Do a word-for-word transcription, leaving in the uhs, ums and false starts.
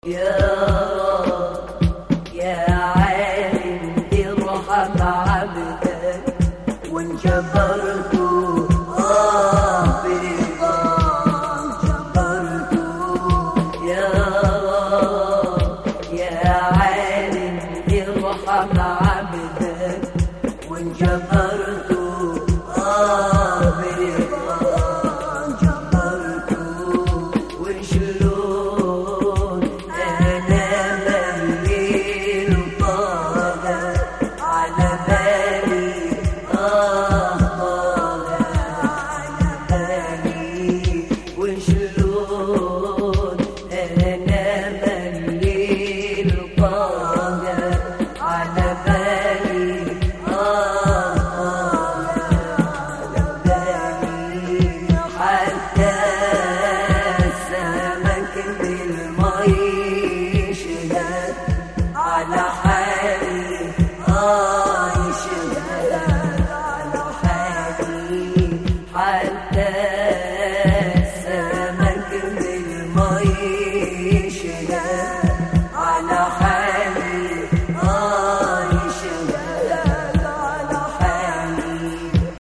يا رب يا عالم ارحم عبدك وان جبرته آه برضاك جبرته. يا رب يا عالم ارحم عبدك وان جبرته آه برضاك جبرته. وشلون انا مليل طالع على بالي آه طالع على بالي. وشلون انا مليل طالع على بالي آه طالع على بالي. حتى السمك بالمي يشهد على